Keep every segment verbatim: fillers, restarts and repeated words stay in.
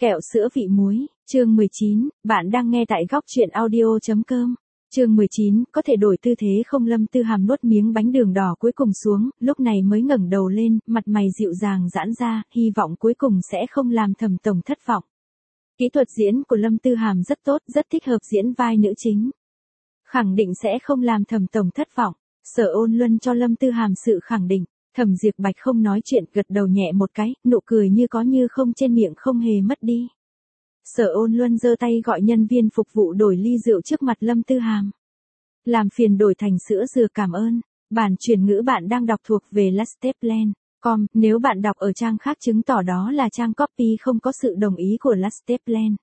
Kẹo sữa vị muối, chương mười chín, bạn đang nghe tại góc truyện audio chấm com. Chương mười chín, có thể đổi tư thế không? Lâm Tư Hàm nuốt miếng bánh đường đỏ cuối cùng xuống, lúc này mới ngẩng đầu lên, mặt mày dịu dàng giãn ra, hy vọng cuối cùng sẽ không làm Thẩm tổng thất vọng. Kỹ thuật diễn của Lâm Tư Hàm rất tốt, rất thích hợp diễn vai nữ chính. Khẳng định sẽ không làm Thẩm tổng thất vọng. Sở Ôn Luân cho Lâm Tư Hàm sự khẳng định. Thẩm Diệp Bạch không nói chuyện, gật đầu nhẹ một cái, nụ cười như có như không trên miệng không hề mất đi. Sở Ôn Luân giơ tay gọi nhân viên phục vụ đổi ly rượu trước mặt Lâm Tư Hàm. Làm phiền đổi thành sữa dừa, cảm ơn. Bản chuyển ngữ bạn đang đọc thuộc về lasteplan chấm com, nếu bạn đọc ở trang khác chứng tỏ đó là trang copy không có sự đồng ý của Lasteplan.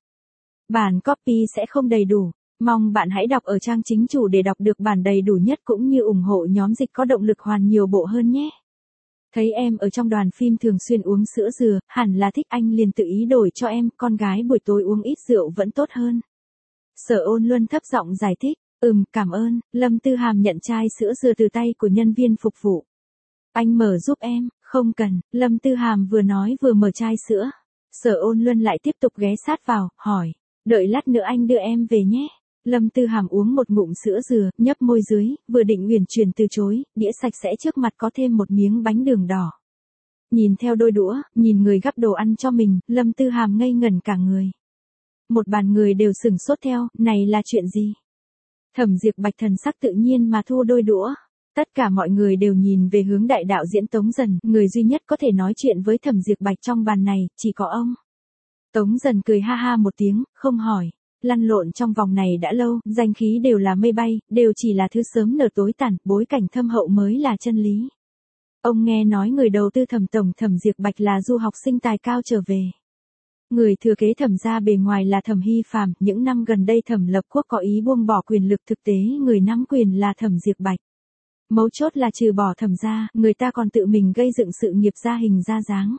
Bản copy sẽ không đầy đủ. Mong bạn hãy đọc ở trang chính chủ để đọc được bản đầy đủ nhất cũng như ủng hộ nhóm dịch có động lực hoàn nhiều bộ hơn nhé. Thấy em ở trong đoàn phim thường xuyên uống sữa dừa, hẳn là thích anh liền tự ý đổi cho em, con gái buổi tối uống ít rượu vẫn tốt hơn. Sở Ôn Luân thấp giọng giải thích, ừm, cảm ơn. Lâm Tư Hàm nhận chai sữa dừa từ tay của nhân viên phục vụ. Anh mở giúp em, không cần. Lâm Tư Hàm vừa nói vừa mở chai sữa. Sở Ôn Luân lại tiếp tục ghé sát vào, hỏi, đợi lát nữa anh đưa em về nhé. Lâm Tư Hàm uống một ngụm sữa dừa, nhấp môi dưới, vừa định uyển chuyển từ chối, đĩa sạch sẽ trước mặt có thêm một miếng bánh đường đỏ. Nhìn theo đôi đũa, nhìn người gắp đồ ăn cho mình, Lâm Tư Hàm ngây ngẩn cả người. Một bàn người đều sửng sốt theo, này là chuyện gì? Thẩm Diệp Bạch thần sắc tự nhiên mà thu đôi đũa. Tất cả mọi người đều nhìn về hướng đại đạo diễn Tống Dần, người duy nhất có thể nói chuyện với Thẩm Diệp Bạch trong bàn này, chỉ có ông. Tống Dần cười ha ha một tiếng, không hỏi. Lăn lộn trong vòng này đã lâu, danh khí đều là mây bay, đều chỉ là thứ sớm nở tối tàn, bối cảnh thâm hậu mới là chân lý. Ông nghe nói người đầu tư Thẩm tổng Thẩm Diệp Bạch là du học sinh tài cao trở về. Người thừa kế Thẩm gia bề ngoài là Thẩm Hy Phàm, những năm gần đây Thẩm Lập Quốc có ý buông bỏ quyền lực, thực tế người nắm quyền là Thẩm Diệp Bạch. Mấu chốt là trừ bỏ Thẩm gia, người ta còn tự mình gây dựng sự nghiệp ra hình ra dáng.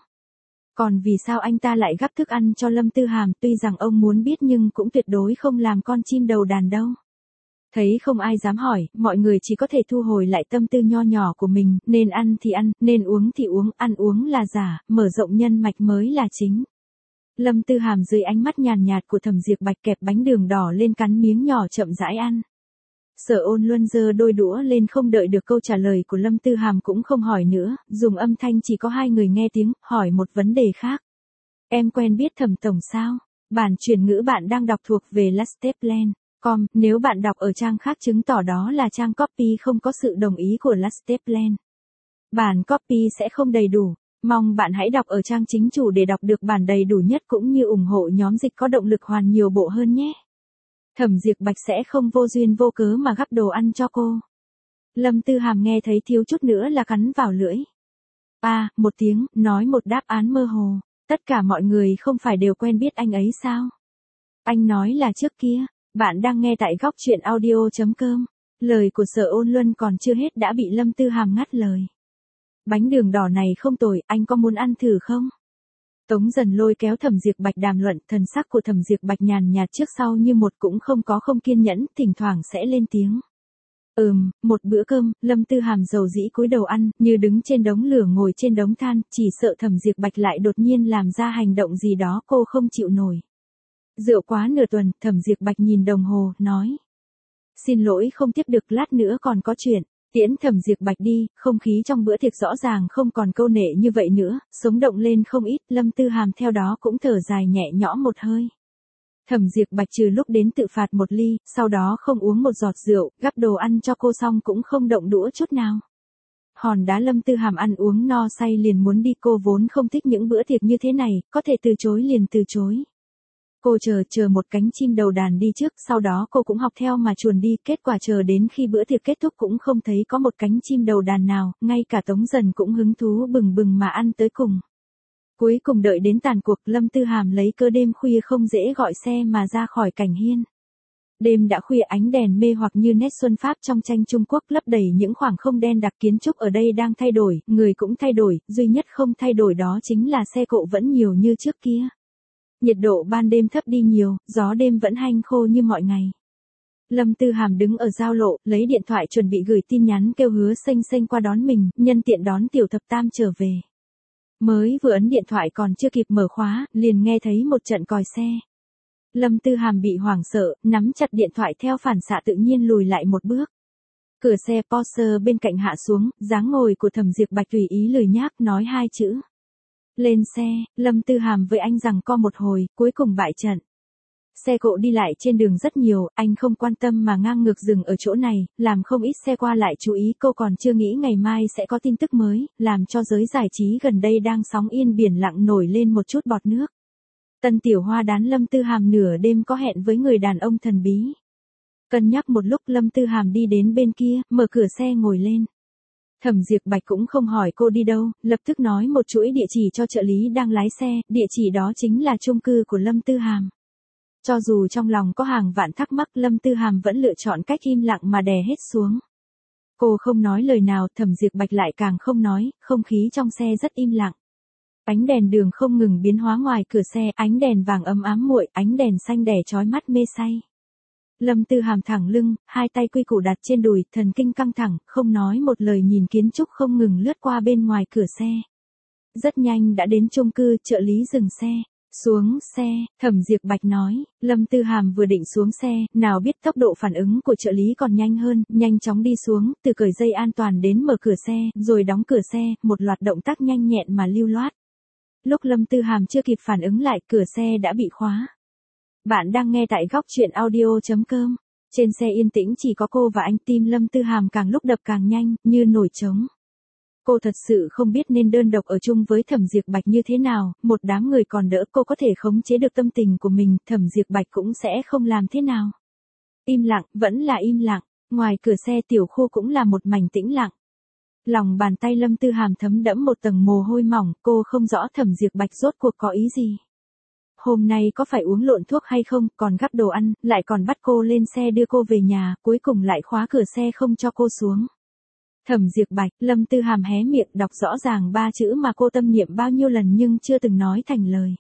Còn vì sao anh ta lại gắp thức ăn cho Lâm Tư Hàm, tuy rằng ông muốn biết nhưng cũng tuyệt đối không làm con chim đầu đàn đâu. Thấy không ai dám hỏi, mọi người chỉ có thể thu hồi lại tâm tư nho nhỏ của mình, nên ăn thì ăn, nên uống thì uống, ăn uống là giả, mở rộng nhân mạch mới là chính. Lâm Tư Hàm dưới ánh mắt nhàn nhạt của Thẩm Diệp Bạch kẹp bánh đường đỏ lên cắn miếng nhỏ chậm rãi ăn. Sở Ôn Luân giơ đôi đũa lên, không đợi được câu trả lời của Lâm Tư Hàm cũng không hỏi nữa, dùng âm thanh chỉ có hai người nghe tiếng, hỏi một vấn đề khác. Em quen biết Thẩm tổng sao? Bản chuyển ngữ bạn đang đọc thuộc về lasteplan chấm com, nếu bạn đọc ở trang khác chứng tỏ đó là trang copy không có sự đồng ý của Lasteplan. Bản copy sẽ không đầy đủ. Mong bạn hãy đọc ở trang chính chủ để đọc được bản đầy đủ nhất cũng như ủng hộ nhóm dịch có động lực hoàn nhiều bộ hơn nhé. Thẩm Diệp Bạch sẽ không vô duyên vô cớ mà gắp đồ ăn cho cô. Lâm Tư Hàm nghe thấy thiếu chút nữa là cắn vào lưỡi. À, một tiếng, nói một đáp án mơ hồ. Tất cả mọi người không phải đều quen biết anh ấy sao? Anh nói là trước kia. Bạn đang nghe tại góc truyện audio chấm com. Lời của Sở Ôn Luân còn chưa hết đã bị Lâm Tư Hàm ngắt lời. Bánh đường đỏ này không tồi, anh có muốn ăn thử không? Tống Dần lôi kéo Thẩm Diệp Bạch đàm luận, thần sắc của Thẩm Diệp Bạch nhàn nhạt trước sau như một, cũng không có không kiên nhẫn, thỉnh thoảng sẽ lên tiếng. Ừm, một bữa cơm, Lâm Tư Hàm dầu dĩ cúi đầu ăn, như đứng trên đống lửa ngồi trên đống than, chỉ sợ Thẩm Diệp Bạch lại đột nhiên làm ra hành động gì đó cô không chịu nổi. Rượu quá nửa tuần, Thẩm Diệp Bạch nhìn đồng hồ, nói. Xin lỗi không tiếp được, lát nữa còn có chuyện. Tiễn Thẩm Diệp Bạch đi, không khí trong bữa tiệc rõ ràng không còn câu nệ như vậy nữa, sống động lên không ít, Lâm Tư Hàm theo đó cũng thở dài nhẹ nhõm một hơi. Thẩm Diệp Bạch trừ lúc đến tự phạt một ly, sau đó không uống một giọt rượu, gắp đồ ăn cho cô xong cũng không động đũa chút nào. Hòn đá Lâm Tư Hàm ăn uống no say liền muốn đi, cô vốn không thích những bữa tiệc như thế này, có thể từ chối liền từ chối. Cô chờ chờ một cánh chim đầu đàn đi trước, sau đó cô cũng học theo mà chuồn đi, kết quả chờ đến khi bữa tiệc kết thúc cũng không thấy có một cánh chim đầu đàn nào, ngay cả Tống Dần cũng hứng thú bừng bừng mà ăn tới cùng. Cuối cùng đợi đến tàn cuộc, Lâm Tư Hàm lấy cơ đêm khuya không dễ gọi xe mà ra khỏi cảnh hiên. Đêm đã khuya, ánh đèn mê hoặc như nét xuân Pháp trong tranh Trung Quốc lấp đầy những khoảng không đen đặc, kiến trúc ở đây đang thay đổi, người cũng thay đổi, duy nhất không thay đổi đó chính là xe cộ vẫn nhiều như trước kia. Nhiệt độ ban đêm thấp đi nhiều, gió đêm vẫn hanh khô như mọi ngày. Lâm Tư Hàm đứng ở giao lộ, lấy điện thoại chuẩn bị gửi tin nhắn kêu Hứa Xênh Xênh qua đón mình, nhân tiện đón Tiểu Thập Tam trở về. Mới vừa ấn điện thoại còn chưa kịp mở khóa, liền nghe thấy một trận còi xe. Lâm Tư Hàm bị hoảng sợ, nắm chặt điện thoại theo phản xạ tự nhiên lùi lại một bước. Cửa xe Porsche bên cạnh hạ xuống, dáng ngồi của Thẩm Diệp Bạch tùy ý lười nhác nói hai chữ. Lên xe, Lâm Tư Hàm với anh rằng co một hồi, cuối cùng bại trận. Xe cộ đi lại trên đường rất nhiều, anh không quan tâm mà ngang ngược dừng ở chỗ này, làm không ít xe qua lại chú ý. Cô còn chưa nghĩ ngày mai sẽ có tin tức mới, làm cho giới giải trí gần đây đang sóng yên biển lặng nổi lên một chút bọt nước. Tân Tiểu Hoa đán Lâm Tư Hàm nửa đêm có hẹn với người đàn ông thần bí. Cân nhắc một lúc Lâm Tư Hàm đi đến bên kia, mở cửa xe ngồi lên. Thẩm Diệp Bạch cũng không hỏi cô đi đâu, lập tức nói một chuỗi địa chỉ cho trợ lý đang lái xe, địa chỉ đó chính là chung cư của Lâm Tư Hàm. Cho dù trong lòng có hàng vạn thắc mắc, Lâm Tư Hàm vẫn lựa chọn cách im lặng mà đè hết xuống. Cô không nói lời nào, Thẩm Diệp Bạch lại càng không nói, không khí trong xe rất im lặng. Ánh đèn đường không ngừng biến hóa ngoài cửa xe, ánh đèn vàng ấm ám muội, ánh đèn xanh đè chói mắt mê say. Lâm Tư Hàm thẳng lưng, hai tay quy củ đặt trên đùi, thần kinh căng thẳng, không nói một lời nhìn kiến trúc không ngừng lướt qua bên ngoài cửa xe. Rất nhanh đã đến chung cư, trợ lý dừng xe. Xuống xe, Thẩm Diệp Bạch nói, Lâm Tư Hàm vừa định xuống xe, nào biết tốc độ phản ứng của trợ lý còn nhanh hơn, nhanh chóng đi xuống, từ cởi dây an toàn đến mở cửa xe, rồi đóng cửa xe, một loạt động tác nhanh nhẹn mà lưu loát. Lúc Lâm Tư Hàm chưa kịp phản ứng lại, cửa xe đã bị khóa. Bạn đang nghe tại góc truyện audio chấm com. Trên xe yên tĩnh chỉ có cô và anh, tim Lâm Tư Hàm càng lúc đập càng nhanh, như nổi trống. Cô thật sự không biết nên đơn độc ở chung với Thẩm Diệp Bạch như thế nào, một đám người còn đỡ cô có thể khống chế được tâm tình của mình, Thẩm Diệp Bạch cũng sẽ không làm thế nào. Im lặng, vẫn là im lặng, ngoài cửa xe tiểu khu cũng là một mảnh tĩnh lặng. Lòng bàn tay Lâm Tư Hàm thấm đẫm một tầng mồ hôi mỏng, cô không rõ Thẩm Diệp Bạch rốt cuộc có ý gì. Hôm nay có phải uống lộn thuốc hay không, còn gắp đồ ăn, lại còn bắt cô lên xe đưa cô về nhà, cuối cùng lại khóa cửa xe không cho cô xuống. Thẩm Diệp Bạch, Lâm Tư Hàm hé miệng đọc rõ ràng ba chữ mà cô tâm niệm bao nhiêu lần nhưng chưa từng nói thành lời.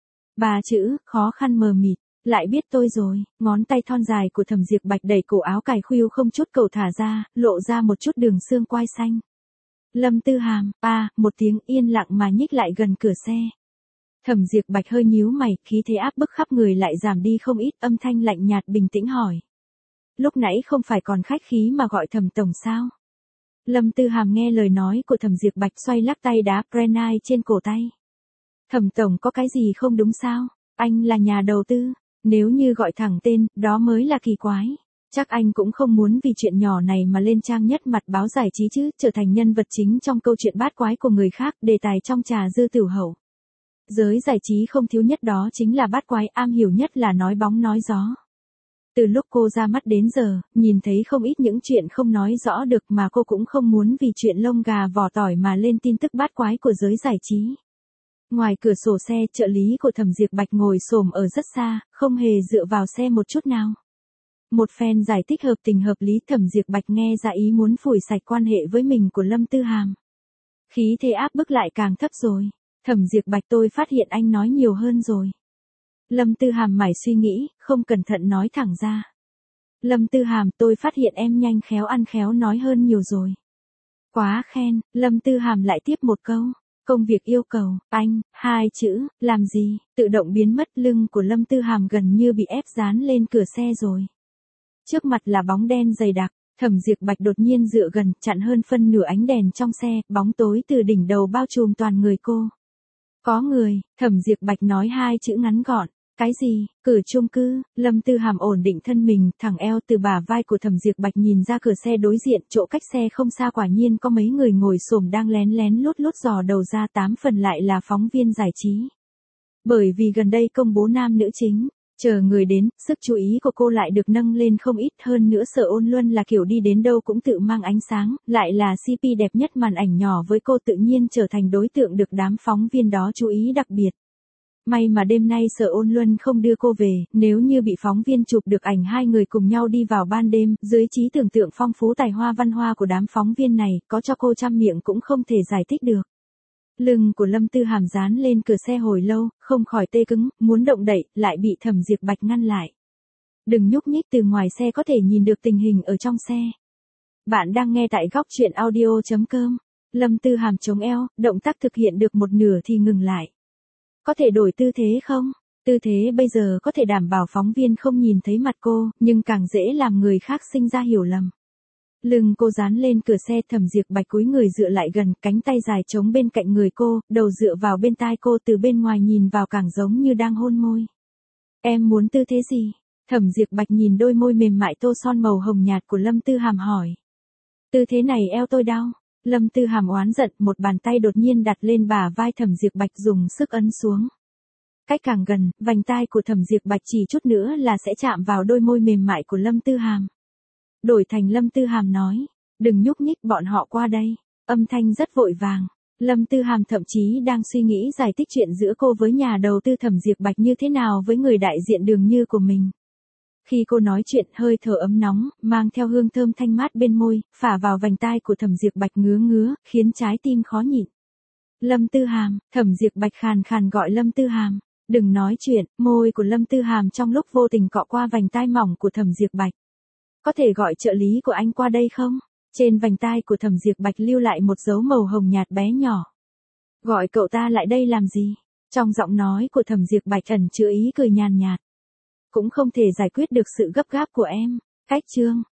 Ba chữ, khó khăn mờ mịt, lại biết tôi rồi, ngón tay thon dài của Thẩm Diệp Bạch đẩy cổ áo cài khuỷu không chút cầu thả ra, lộ ra một chút đường xương quai xanh. Lâm Tư Hàm, a, một tiếng yên lặng mà nhích lại gần cửa xe. Thẩm Diệp Bạch hơi nhíu mày, khí thế áp bức khắp người lại giảm đi không ít, âm thanh lạnh nhạt bình tĩnh hỏi. Lúc nãy không phải còn khách khí mà gọi Thẩm tổng sao? Lâm Tư Hàm nghe lời nói của Thẩm Diệp Bạch xoay lắc tay đá granite trên cổ tay. Thẩm tổng có cái gì không đúng sao? Anh là nhà đầu tư, nếu như gọi thẳng tên, đó mới là kỳ quái. Chắc anh cũng không muốn vì chuyện nhỏ này mà lên trang nhất mặt báo giải trí chứ, trở thành nhân vật chính trong câu chuyện bát quái của người khác, đề tài trong trà dư tiểu hậu. Giới giải trí không thiếu nhất đó chính là bát quái, am hiểu nhất là nói bóng nói gió. Từ lúc cô ra mắt đến giờ, nhìn thấy không ít những chuyện không nói rõ được mà cô cũng không muốn vì chuyện lông gà vỏ tỏi mà lên tin tức bát quái của giới giải trí. Ngoài cửa sổ xe, trợ lý của Thẩm Diệp Bạch ngồi xổm ở rất xa, không hề dựa vào xe một chút nào. Một phen giải thích hợp tình hợp lý, Thẩm Diệp Bạch nghe ra ý muốn phủi sạch quan hệ với mình của Lâm Tư Hàm. Khí thế áp bức lại càng thấp rồi. Thẩm Diệp Bạch, tôi phát hiện anh nói nhiều hơn rồi. Lâm Tư Hàm mải suy nghĩ, không cẩn thận nói thẳng ra. Lâm Tư Hàm, tôi phát hiện em nhanh khéo ăn khéo nói hơn nhiều rồi. Quá khen, Lâm Tư Hàm lại tiếp một câu. Công việc yêu cầu, anh, hai chữ, làm gì, tự động biến mất. Lưng của Lâm Tư Hàm gần như bị ép dán lên cửa xe rồi. Trước mặt là bóng đen dày đặc, Thẩm Diệp Bạch đột nhiên dựa gần, chặn hơn phân nửa ánh đèn trong xe, bóng tối từ đỉnh đầu bao trùm toàn người cô. Có người, Thẩm Diệp Bạch nói hai chữ ngắn gọn. Cái gì? Cửa chung cư. Lâm Tư Hàm ổn định thân mình, thẳng eo từ bả vai của Thẩm Diệp Bạch nhìn ra cửa xe đối diện, chỗ cách xe không xa quả nhiên có mấy người ngồi xổm đang lén lén lút lút dò đầu ra, tám phần lại là phóng viên giải trí. Bởi vì gần đây công bố nam nữ chính, chờ người đến, sức chú ý của cô lại được nâng lên không ít, hơn nữa Sở Ôn Luân là kiểu đi đến đâu cũng tự mang ánh sáng, lại là xê pê đẹp nhất màn ảnh nhỏ với cô, tự nhiên trở thành đối tượng được đám phóng viên đó chú ý đặc biệt. May mà đêm nay Sở Ôn Luân không đưa cô về, nếu như bị phóng viên chụp được ảnh hai người cùng nhau đi vào ban đêm, dưới trí tưởng tượng phong phú tài hoa văn hoa của đám phóng viên này, có cho cô trăm miệng cũng không thể giải thích được. Lưng của Lâm Tư Hàm dán lên cửa xe hồi lâu, không khỏi tê cứng, muốn động đậy, lại bị Thẩm Diệp Bạch ngăn lại. Đừng nhúc nhích, từ ngoài xe có thể nhìn được tình hình ở trong xe. Bạn đang nghe tại góc truyện audio chấm com. Lâm Tư Hàm chống eo, động tác thực hiện được một nửa thì ngừng lại. Có thể đổi tư thế không? Tư thế bây giờ có thể đảm bảo phóng viên không nhìn thấy mặt cô, nhưng càng dễ làm người khác sinh ra hiểu lầm. Lưng cô dán lên cửa xe, Thẩm Diệp Bạch cúi người dựa lại gần, cánh tay dài trống bên cạnh người cô, đầu dựa vào bên tai cô, từ bên ngoài nhìn vào càng giống như đang hôn môi. Em muốn tư thế gì? Thẩm Diệp Bạch nhìn đôi môi mềm mại tô son màu hồng nhạt của Lâm Tư Hàm hỏi. Tư thế này eo tôi đau. Lâm Tư Hàm oán giận, một bàn tay đột nhiên đặt lên bả vai Thẩm Diệp Bạch dùng sức ấn xuống. Cách càng gần, vành tai của Thẩm Diệp Bạch chỉ chút nữa là sẽ chạm vào đôi môi mềm mại của Lâm Tư Hàm. Đổi thành Lâm Tư Hàm nói, đừng nhúc nhích, bọn họ qua đây. Âm thanh rất vội vàng. Lâm Tư Hàm thậm chí đang suy nghĩ giải thích chuyện giữa cô với nhà đầu tư Thẩm Diệp Bạch như thế nào với người đại diện Đường Như của mình. Khi cô nói chuyện, hơi thở ấm nóng, mang theo hương thơm thanh mát bên môi, phả vào vành tai của Thẩm Diệp Bạch ngứa ngứa, khiến trái tim khó nhịn. Lâm Tư Hàm, Thẩm Diệp Bạch khàn khàn gọi Lâm Tư Hàm. Đừng nói chuyện, môi của Lâm Tư Hàm trong lúc vô tình cọ qua vành tai mỏng của Thẩm Diệp Bạch. Có thể gọi trợ lý của anh qua đây không? Trên vành tai của Thẩm Diệp Bạch lưu lại một dấu màu hồng nhạt bé nhỏ. Gọi cậu ta lại đây làm gì? Trong giọng nói của Thẩm Diệp Bạch ẩn chứa ý cười nhàn nhạt. Cũng không thể giải quyết được sự gấp gáp của em. Cách chương.